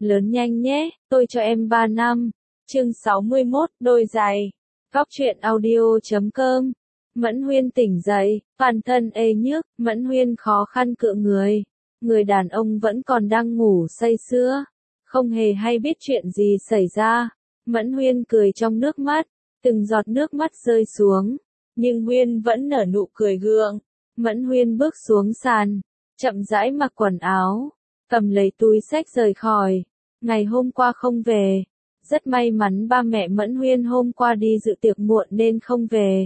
Lớn nhanh nhé, tôi cho em 3 năm. Chương 61, đôi giày. Góc truyện audio.com. Mẫn Huyên tỉnh dậy, toàn thân ê nhức, Mẫn Huyên khó khăn cựa người. Người đàn ông vẫn còn đang ngủ say sưa, không hề hay biết chuyện gì xảy ra. Mẫn Huyên cười trong nước mắt, từng giọt nước mắt rơi xuống, nhưng Huyên vẫn nở nụ cười gượng. Mẫn Huyên bước xuống sàn, chậm rãi mặc quần áo, cầm lấy túi xách rời khỏi. Ngày hôm qua không về, rất may mắn ba mẹ Mẫn Huyên hôm qua đi dự tiệc muộn nên không về.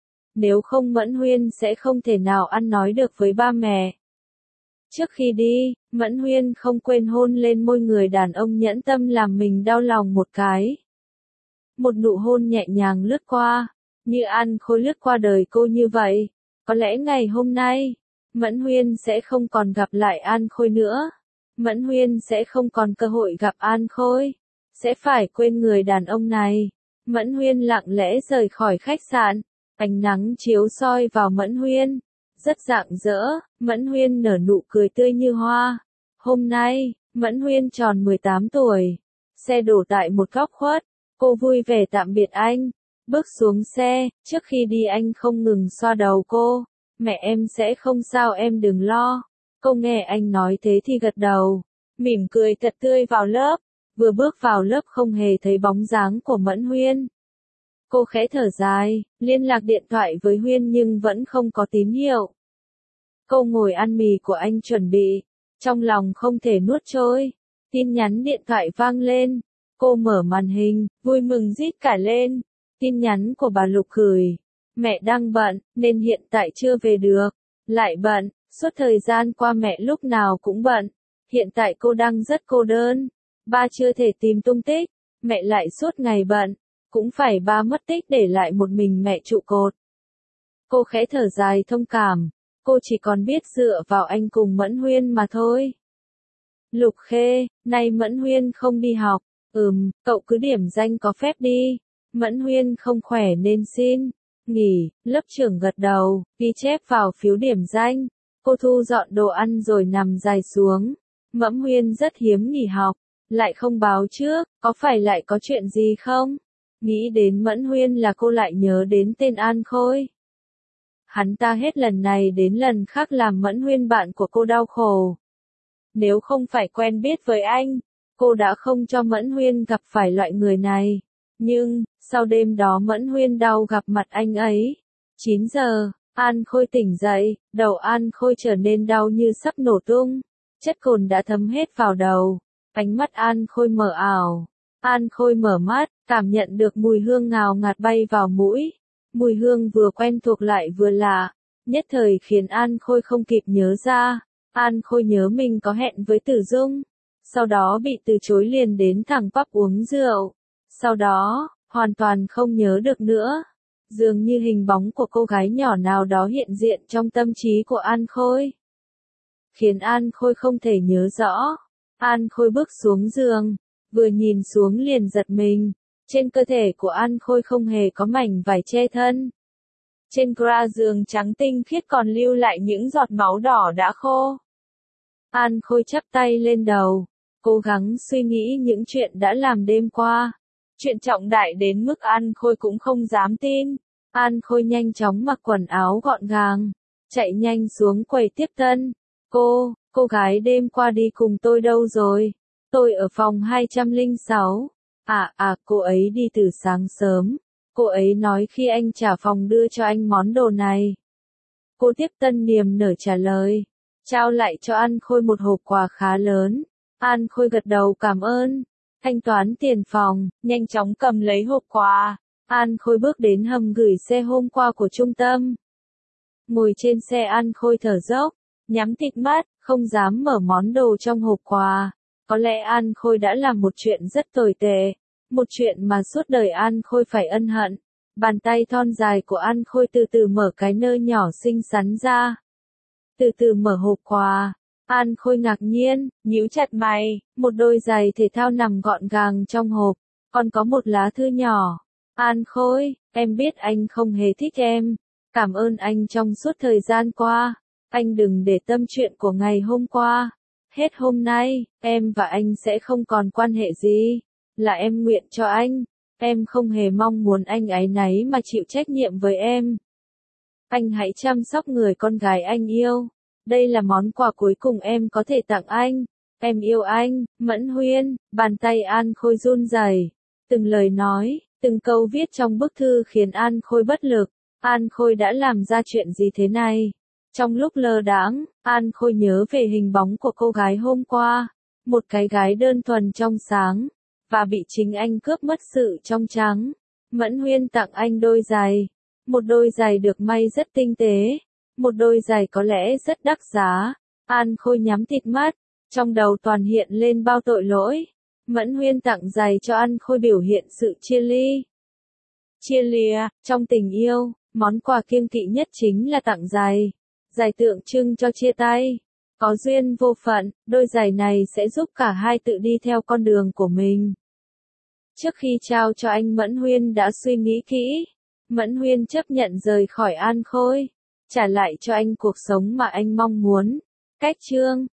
Nếu không Mẫn Huyên sẽ không thể nào ăn nói được với ba mẹ. Trước khi đi, Mẫn Huyên không quên hôn lên môi người đàn ông nhẫn tâm làm mình đau lòng một cái. Một nụ hôn nhẹ nhàng lướt qua, như An Khôi lướt qua đời cô như vậy. Có lẽ ngày hôm nay, Mẫn Huyên sẽ không còn gặp lại An Khôi nữa. Mẫn Huyên sẽ không còn cơ hội gặp An Khôi. Sẽ phải quên người đàn ông này. Mẫn Huyên lặng lẽ rời khỏi khách sạn. Ánh nắng chiếu soi vào Mẫn Huyên. Rất rạng rỡ, Mẫn Huyên nở nụ cười tươi như hoa. Hôm nay, Mẫn Huyên tròn 18 tuổi. Xe đổ tại một góc khuất. Cô vui vẻ tạm biệt anh. Bước xuống xe, trước khi đi anh không ngừng xoa đầu cô. Mẹ em sẽ không sao, em đừng lo. Cô nghe anh nói thế thì gật đầu, mỉm cười thật tươi vào lớp. Vừa bước vào lớp không hề thấy bóng dáng của Mẫn Huyên. Cô khẽ thở dài, liên lạc điện thoại với Huyên nhưng vẫn không có tín hiệu. Cô ngồi ăn mì của anh chuẩn bị, trong lòng không thể nuốt trôi. Tin nhắn điện thoại vang lên, cô mở màn hình, vui mừng rít cả lên. Tin nhắn của bà Lục gửi, mẹ đang bận, nên hiện tại chưa về được. Lại bận, suốt thời gian qua mẹ lúc nào cũng bận. Hiện tại cô đang rất cô đơn. Ba chưa thể tìm tung tích, mẹ lại suốt ngày bận. Cũng phải ba mất tích để lại một mình mẹ trụ cột. Cô khẽ thở dài thông cảm, cô chỉ còn biết dựa vào anh cùng Mẫn Huyên mà thôi. Lục Khê, nay Mẫn Huyên không đi học. Cậu cứ điểm danh có phép đi. Mẫn Huyên không khỏe nên xin nghỉ. Lớp trưởng gật đầu, ghi chép vào phiếu điểm danh. Cô thu dọn đồ ăn rồi nằm dài xuống. Mẫn Huyên rất hiếm nghỉ học, lại không báo trước, có phải lại có chuyện gì không? Nghĩ đến Mẫn Huyên là cô lại nhớ đến tên An Khôi. Hắn ta hết lần này đến lần khác làm Mẫn Huyên bạn của cô đau khổ. Nếu không phải quen biết với anh, cô đã không cho Mẫn Huyên gặp phải loại người này. Nhưng, sau đêm đó Mẫn Huyên đau gặp mặt anh ấy. 9 giờ, An Khôi tỉnh dậy, đầu An Khôi trở nên đau như sắp nổ tung. Chất cồn đã thấm hết vào đầu. Ánh mắt An Khôi mờ ảo. An Khôi mở mắt, cảm nhận được mùi hương ngào ngạt bay vào mũi. Mùi hương vừa quen thuộc lại vừa lạ. Nhất thời khiến An Khôi không kịp nhớ ra. An Khôi nhớ mình có hẹn với Tử Dung. Sau đó bị từ chối liền đến thẳng pub uống rượu. Sau đó, hoàn toàn không nhớ được nữa. Dường như hình bóng của cô gái nhỏ nào đó hiện diện trong tâm trí của An Khôi. Khiến An Khôi không thể nhớ rõ. An Khôi bước xuống giường, vừa nhìn xuống liền giật mình. Trên cơ thể của An Khôi không hề có mảnh vải che thân. Trên gra giường trắng tinh khiết còn lưu lại những giọt máu đỏ đã khô. An Khôi chắp tay lên đầu, cố gắng suy nghĩ những chuyện đã làm đêm qua. Chuyện trọng đại đến mức An Khôi cũng không dám tin. An Khôi nhanh chóng mặc quần áo gọn gàng, chạy nhanh xuống quầy tiếp tân. Cô gái đêm qua đi cùng tôi đâu rồi? Tôi ở phòng 206. Cô ấy đi từ sáng sớm. Cô ấy nói khi anh trả phòng đưa cho anh món đồ này. Cô tiếp tân niềm nở trả lời. Trao lại cho An Khôi một hộp quà khá lớn. An Khôi gật đầu cảm ơn. Thanh toán tiền phòng, nhanh chóng cầm lấy hộp quà. An Khôi bước đến hầm gửi xe hôm qua của trung tâm. Ngồi trên xe An Khôi thở dốc, nhắm tịt mắt, không dám mở món đồ trong hộp quà. Có lẽ An Khôi đã làm một chuyện rất tồi tệ. Một chuyện mà suốt đời An Khôi phải ân hận. Bàn tay thon dài của An Khôi từ từ mở cái nơ nhỏ xinh xắn ra. Từ từ mở hộp quà. An Khôi ngạc nhiên, nhíu chặt mày, một đôi giày thể thao nằm gọn gàng trong hộp, còn có một lá thư nhỏ. An Khôi, em biết anh không hề thích em. Cảm ơn anh trong suốt thời gian qua. Anh đừng để tâm chuyện của ngày hôm qua. Hết hôm nay, em và anh sẽ không còn quan hệ gì. Là em nguyện cho anh. Em không hề mong muốn anh áy náy mà chịu trách nhiệm với em. Anh hãy chăm sóc người con gái anh yêu. Đây là món quà cuối cùng em có thể tặng anh. Em yêu anh, Mẫn Huyên. Bàn tay An Khôi run rẩy. Từng lời nói, từng câu viết trong bức thư khiến An Khôi bất lực. An Khôi đã làm ra chuyện gì thế này? Trong lúc lơ đãng, An Khôi nhớ về hình bóng của cô gái hôm qua. Một cái gái đơn thuần trong sáng. Và bị chính anh cướp mất sự trong trắng. Mẫn Huyên tặng anh đôi giày. Một đôi giày được may rất tinh tế. Một đôi giày có lẽ rất đắt giá. An Khôi nhắm tịt mắt. Trong đầu toàn hiện lên bao tội lỗi. Mẫn Huyên tặng giày cho An Khôi biểu hiện sự chia ly. Chia lìa, trong tình yêu, món quà kiêng kỵ nhất chính là tặng giày. Giày tượng trưng cho chia tay. Có duyên vô phận, đôi giày này sẽ giúp cả hai tự đi theo con đường của mình. Trước khi trao cho anh, Mẫn Huyên đã suy nghĩ kỹ. Mẫn Huyên chấp nhận rời khỏi An Khôi. Trả lại cho anh cuộc sống mà anh mong muốn. Cách chương